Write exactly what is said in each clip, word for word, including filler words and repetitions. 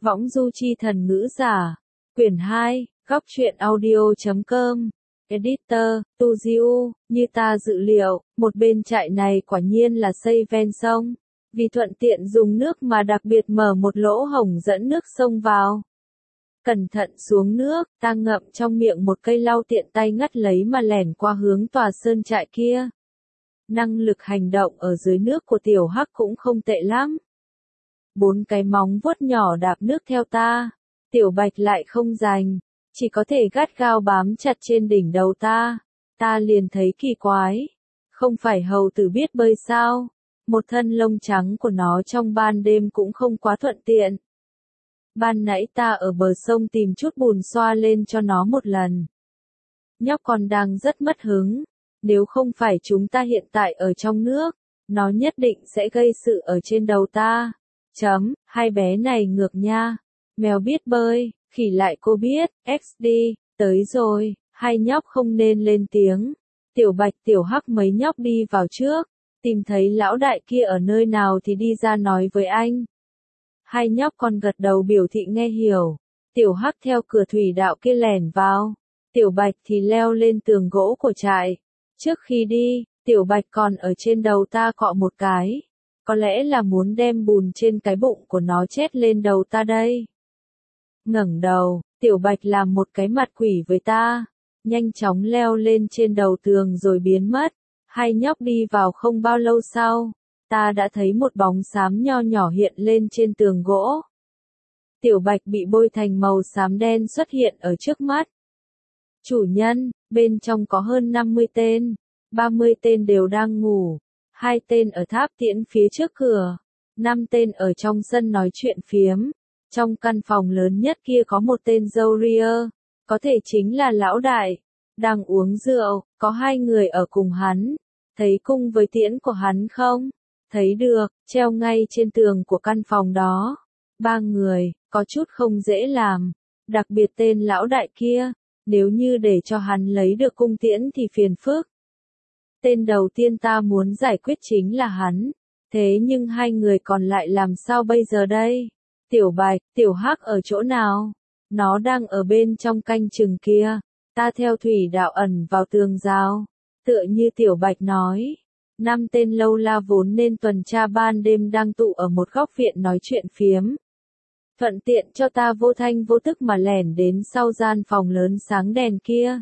Võng du chi thần ngữ giả. Quyển hai, góc truyện audio.com. Editor, Tu Diu, như ta dự liệu, một bên trại này quả nhiên là xây ven sông. Vì thuận tiện dùng nước mà đặc biệt mở một lỗ hổng dẫn nước sông vào. Cẩn thận xuống nước, ta ngậm trong miệng một cây lau tiện tay ngắt lấy mà lẻn qua hướng tòa sơn trại kia. Năng lực hành động ở dưới nước của tiểu hắc cũng không tệ lắm. Bốn cái móng vuốt nhỏ đạp nước theo ta. Tiểu bạch lại không rành, chỉ có thể gắt gao bám chặt trên đỉnh đầu ta. Ta liền thấy kỳ quái. Không phải hầu tử biết bơi sao? Một thân lông trắng của nó trong ban đêm cũng không quá thuận tiện. Ban nãy ta ở bờ sông tìm chút bùn xoa lên cho nó một lần. Nhóc con đang rất mất hứng. Nếu không phải chúng ta hiện tại ở trong nước, nó nhất định sẽ gây sự ở trên đầu ta. Chấm, hai bé này ngược nha. Mèo biết bơi, khỉ lại cô biết, ích đi, tới rồi, hai nhóc không nên lên tiếng. Tiểu bạch tiểu hắc mấy nhóc đi vào trước, tìm thấy lão đại kia ở nơi nào thì đi ra nói với anh. Hai nhóc con gật đầu biểu thị nghe hiểu. Tiểu hắc theo cửa thủy đạo kia lẻn vào, tiểu bạch thì leo lên tường gỗ của trại. Trước khi đi, tiểu bạch còn ở trên đầu ta cọ một cái. Có lẽ là muốn đem bùn trên cái bụng của nó chết lên đầu ta đây. Ngẩng đầu, tiểu bạch làm một cái mặt quỷ với ta. Nhanh chóng leo lên trên đầu tường rồi biến mất. Hai nhóc đi vào không bao lâu sau. Ta đã thấy một bóng xám nho nhỏ hiện lên trên tường gỗ. Tiểu bạch bị bôi thành màu xám đen xuất hiện ở trước mắt. Chủ nhân, bên trong có hơn năm mươi tên. ba mươi tên đều đang ngủ. Hai tên ở tháp tiễn phía trước cửa. Năm tên ở trong sân nói chuyện phiếm. Trong căn phòng lớn nhất kia có một tên Zourier. Có thể chính là lão đại. Đang uống rượu, có hai người ở cùng hắn. Thấy cung với tiễn của hắn không? Thấy được, treo ngay trên tường của căn phòng đó. Ba người, có chút không dễ làm. Đặc biệt tên lão đại kia. Nếu như để cho hắn lấy được cung tiễn thì phiền phức. Tên đầu tiên ta muốn giải quyết chính là hắn. Thế nhưng hai người còn lại làm sao bây giờ đây? Tiểu bạch, tiểu hắc ở chỗ nào? Nó đang ở bên trong canh chừng kia. Ta theo thủy đạo ẩn vào tường rào. Tựa như tiểu bạch nói. Năm tên lâu la vốn nên tuần tra ban đêm đang tụ ở một góc viện nói chuyện phiếm. Thuận tiện cho ta vô thanh vô tức mà lẻn đến sau gian phòng lớn sáng đèn kia.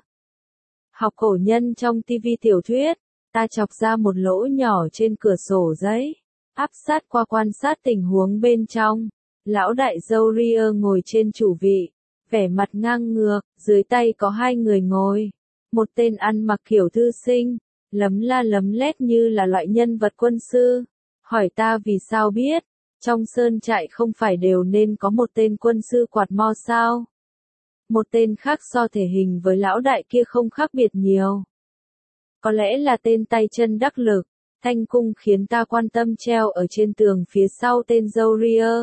Học cổ nhân trong tivi tiểu thuyết, ta chọc ra một lỗ nhỏ trên cửa sổ giấy, áp sát qua quan sát tình huống bên trong. Lão đại Zourier ngồi trên chủ vị, vẻ mặt ngang ngược, dưới tay có hai người ngồi. Một tên ăn mặc kiểu thư sinh, lấm la lấm lét như là loại nhân vật quân sư. Hỏi ta vì sao biết, trong sơn trại không phải đều nên có một tên quân sư quạt mo sao? Một tên khác so thể hình với lão đại kia không khác biệt nhiều. Có lẽ là tên tay chân đắc lực, thanh cung khiến ta quan tâm treo ở trên tường phía sau tên Zourier.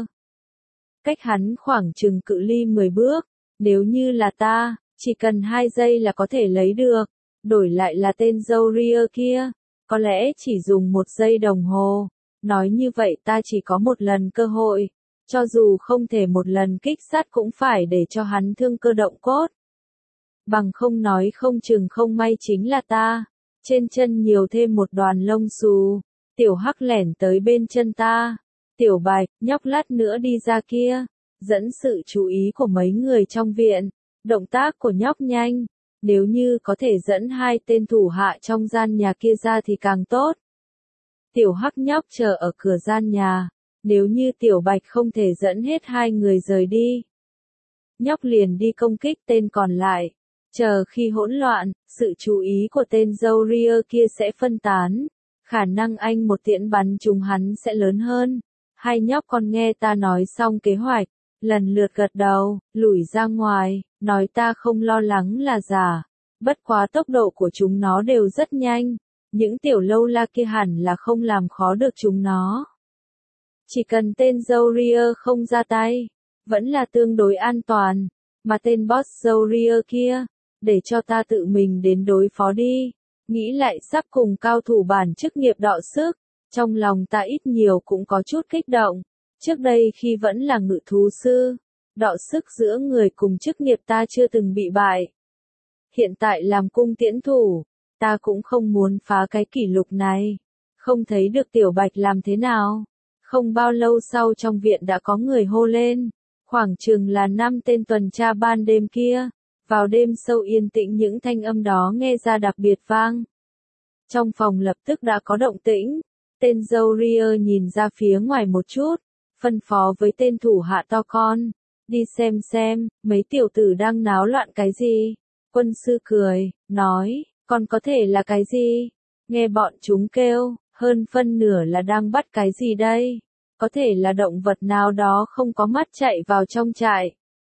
Cách hắn khoảng chừng cự ly mười bước, nếu như là ta, chỉ cần hai giây là có thể lấy được. Đổi lại là tên Zourier kia, có lẽ chỉ dùng một giây đồng hồ. Nói như vậy ta chỉ có một lần cơ hội, cho dù không thể một lần kích sát cũng phải để cho hắn thương cơ động cốt. Bằng không nói không chừng không may chính là ta. Trên chân nhiều thêm một đoàn lông xù. Tiểu hắc lẻn tới bên chân ta. Tiểu bạch, nhóc lát nữa đi ra kia. Dẫn sự chú ý của mấy người trong viện. Động tác của nhóc nhanh. Nếu như có thể dẫn hai tên thủ hạ trong gian nhà kia ra thì càng tốt. Tiểu hắc nhóc chờ ở cửa gian nhà. Nếu như tiểu bạch không thể dẫn hết hai người rời đi, nhóc liền đi công kích tên còn lại. Chờ khi hỗn loạn, sự chú ý của tên Zourier kia sẽ phân tán. Khả năng anh một tiễn bắn trúng hắn sẽ lớn hơn. Hai nhóc con nghe ta nói xong kế hoạch, lần lượt gật đầu, lùi ra ngoài, nói ta không lo lắng là giả. Bất quá tốc độ của chúng nó đều rất nhanh. Những tiểu lâu la kia hẳn là không làm khó được chúng nó. Chỉ cần tên Zourier không ra tay, vẫn là tương đối an toàn. Mà tên boss Zourier kia, để cho ta tự mình đến đối phó đi. Nghĩ lại sắp cùng cao thủ bản chức nghiệp đọ sức. Trong lòng ta ít nhiều cũng có chút kích động. Trước đây khi vẫn là ngự thú sư, Đọ sức giữa người cùng chức nghiệp ta chưa từng bị bại. Hiện tại làm cung tiễn thủ, ta cũng không muốn phá cái kỷ lục này. Không thấy được Tiểu Bạch làm thế nào. Không bao lâu sau trong viện đã có người hô lên. Khoảng chừng là năm tên tuần tra ban đêm kia. Vào đêm sâu yên tĩnh những thanh âm đó nghe ra đặc biệt vang. Trong phòng lập tức đã có động tĩnh. Tên dâu Ria nhìn ra phía ngoài một chút. Phân phó với tên thủ hạ to con. Đi xem xem, mấy tiểu tử đang náo loạn cái gì. Quân sư cười, nói, còn có thể là cái gì? Nghe bọn chúng kêu, hơn phân nửa là đang bắt cái gì đây? Có thể là động vật nào đó không có mắt chạy vào trong trại.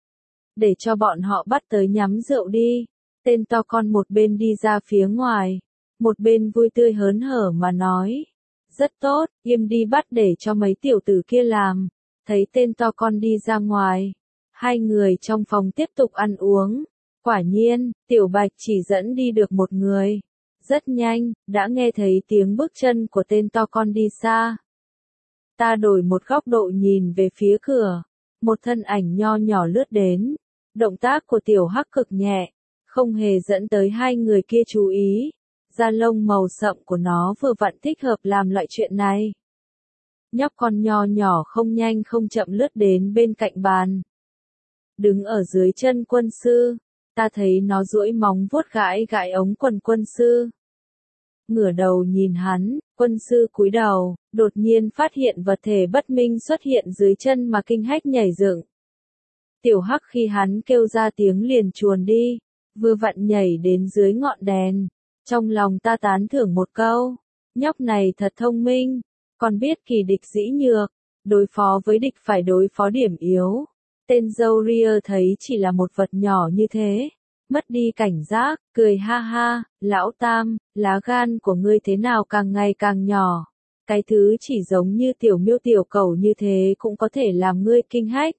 Để cho bọn họ bắt tới nhắm rượu đi. Tên to con một bên đi ra phía ngoài, một bên vui tươi hớn hở mà nói. Rất tốt, im đi bắt để cho mấy tiểu tử kia làm. Thấy tên to con đi ra ngoài. Hai người trong phòng tiếp tục ăn uống. Quả nhiên, Tiểu Bạch chỉ dẫn đi được một người. Rất nhanh, đã nghe thấy tiếng bước chân của tên to con đi xa. Ta đổi một góc độ nhìn về phía cửa. Một thân ảnh nho nhỏ lướt đến. Động tác của Tiểu Hắc cực nhẹ, không hề dẫn tới hai người kia chú ý. Da lông màu sậm của nó vừa vặn thích hợp làm loại chuyện này. Nhóc con nho nhỏ không nhanh không chậm lướt đến bên cạnh bàn. Đứng ở dưới chân quân sư, ta thấy nó duỗi móng vuốt gãi gãi ống quần quân sư. Ngửa đầu nhìn hắn, quân sư cúi đầu, đột nhiên phát hiện vật thể bất minh xuất hiện dưới chân mà kinh hách nhảy dựng. Tiểu Hắc khi hắn kêu ra tiếng liền chuồn đi, vừa vặn nhảy đến dưới ngọn đèn. Trong lòng ta tán thưởng một câu, nhóc này thật thông minh, còn biết kỳ địch dĩ nhược, đối phó với địch phải đối phó điểm yếu. Tên dâu Ria thấy chỉ là một vật nhỏ như thế, mất đi cảnh giác, cười ha ha, lão Tam, lá gan của ngươi thế nào càng ngày càng nhỏ. Cái thứ chỉ giống như tiểu miêu tiểu cẩu như thế cũng có thể làm ngươi kinh hách.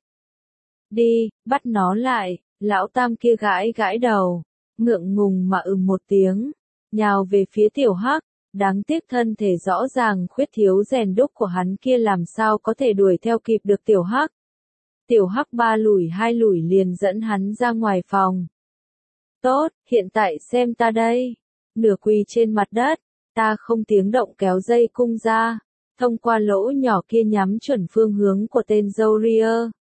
Đi, bắt nó lại, lão Tam kia gãi gãi đầu, ngượng ngùng mà ừm một tiếng, nhào về phía Tiểu Hắc. Đáng tiếc thân thể rõ ràng khuyết thiếu rèn đúc của hắn kia làm sao có thể đuổi theo kịp được Tiểu Hắc. Tiểu Hắc ba lùi hai lùi liền dẫn hắn ra ngoài phòng. Tốt, hiện tại xem ta đây. Nửa quỳ trên mặt đất, ta không tiếng động kéo dây cung ra, thông qua lỗ nhỏ kia nhắm chuẩn phương hướng của tên dâu Ria.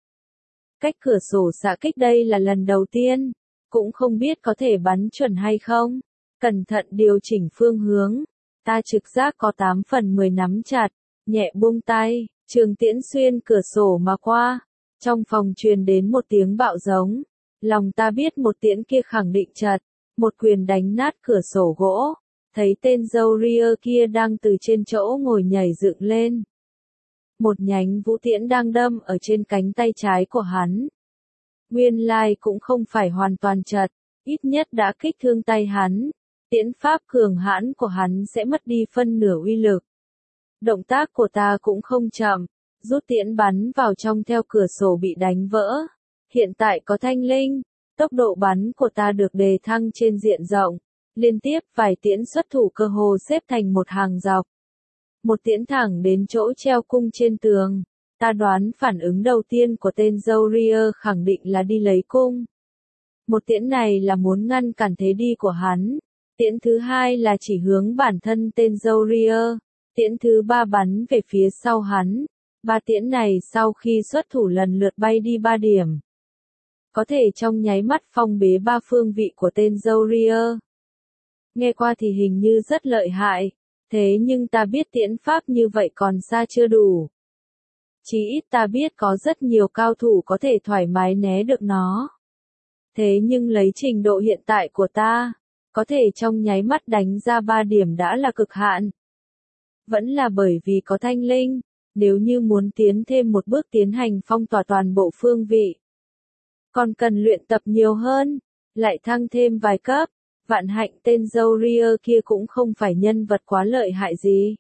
Cách cửa sổ xạ kích đây là lần đầu tiên, cũng không biết có thể bắn chuẩn hay không. Cẩn thận điều chỉnh phương hướng, ta trực giác có tám phần mười nắm chặt, nhẹ buông tay, trường tiễn xuyên cửa sổ mà qua. Trong phòng truyền đến một tiếng bạo giống, lòng ta biết một tiễn kia khẳng định chật, một quyền đánh nát cửa sổ gỗ, thấy tên dâu Ria kia đang từ trên chỗ ngồi nhảy dựng lên. Một nhánh vũ tiễn đang đâm ở trên cánh tay trái của hắn. Nguyên lai cũng không phải hoàn toàn chật, ít nhất đã kích thương tay hắn. Tiễn pháp cường hãn của hắn sẽ mất đi phân nửa uy lực. Động tác của ta cũng không chậm, rút tiễn bắn vào trong theo cửa sổ bị đánh vỡ. Hiện tại có thanh linh, tốc độ bắn của ta được đề thăng trên diện rộng. Liên tiếp vài tiễn xuất thủ cơ hồ xếp thành một hàng dọc. Một tiễn thẳng đến chỗ treo cung trên tường. Ta đoán phản ứng đầu tiên của tên dâu Ria khẳng định là đi lấy cung. Một tiễn này là muốn ngăn cản thế đi của hắn. Tiễn thứ hai là chỉ hướng bản thân tên dâu Ria. Tiễn thứ ba bắn về phía sau hắn. Ba tiễn này sau khi xuất thủ lần lượt bay đi ba điểm. Có thể trong nháy mắt phong bế ba phương vị của tên dâu Ria. Nghe qua thì hình như rất lợi hại. Thế nhưng ta biết tiễn pháp như vậy còn xa chưa đủ. Chỉ ít ta biết có rất nhiều cao thủ có thể thoải mái né được nó. Thế nhưng lấy trình độ hiện tại của ta, có thể trong nháy mắt đánh ra ba điểm đã là cực hạn. Vẫn là bởi vì có thanh linh, nếu như muốn tiến thêm một bước tiến hành phong tỏa toàn bộ phương vị. Còn cần luyện tập nhiều hơn, lại thăng thêm vài cấp, vạn hạnh tên dâu Ria kia cũng không phải nhân vật quá lợi hại gì.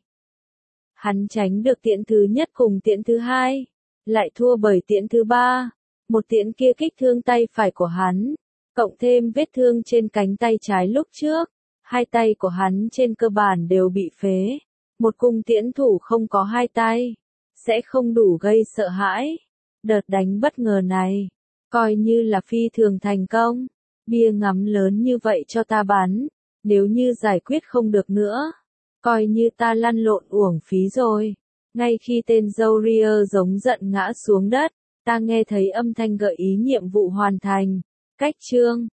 Hắn tránh được tiễn thứ nhất cùng tiễn thứ hai, lại thua bởi tiễn thứ ba, một tiễn kia kích thương tay phải của hắn. Cộng thêm vết thương trên cánh tay trái lúc trước, hai tay của hắn trên cơ bản đều bị phế. Một cung tiễn thủ không có hai tay, sẽ không đủ gây sợ hãi. Đợt đánh bất ngờ này, Coi như là phi thường thành công. Bia ngắm lớn như vậy cho ta bán. Nếu như giải quyết không được nữa. Coi như ta lăn lộn uổng phí rồi. Ngay khi tên Jourier giống giận ngã xuống đất. Ta nghe thấy âm thanh gợi ý nhiệm vụ hoàn thành. Cách chương.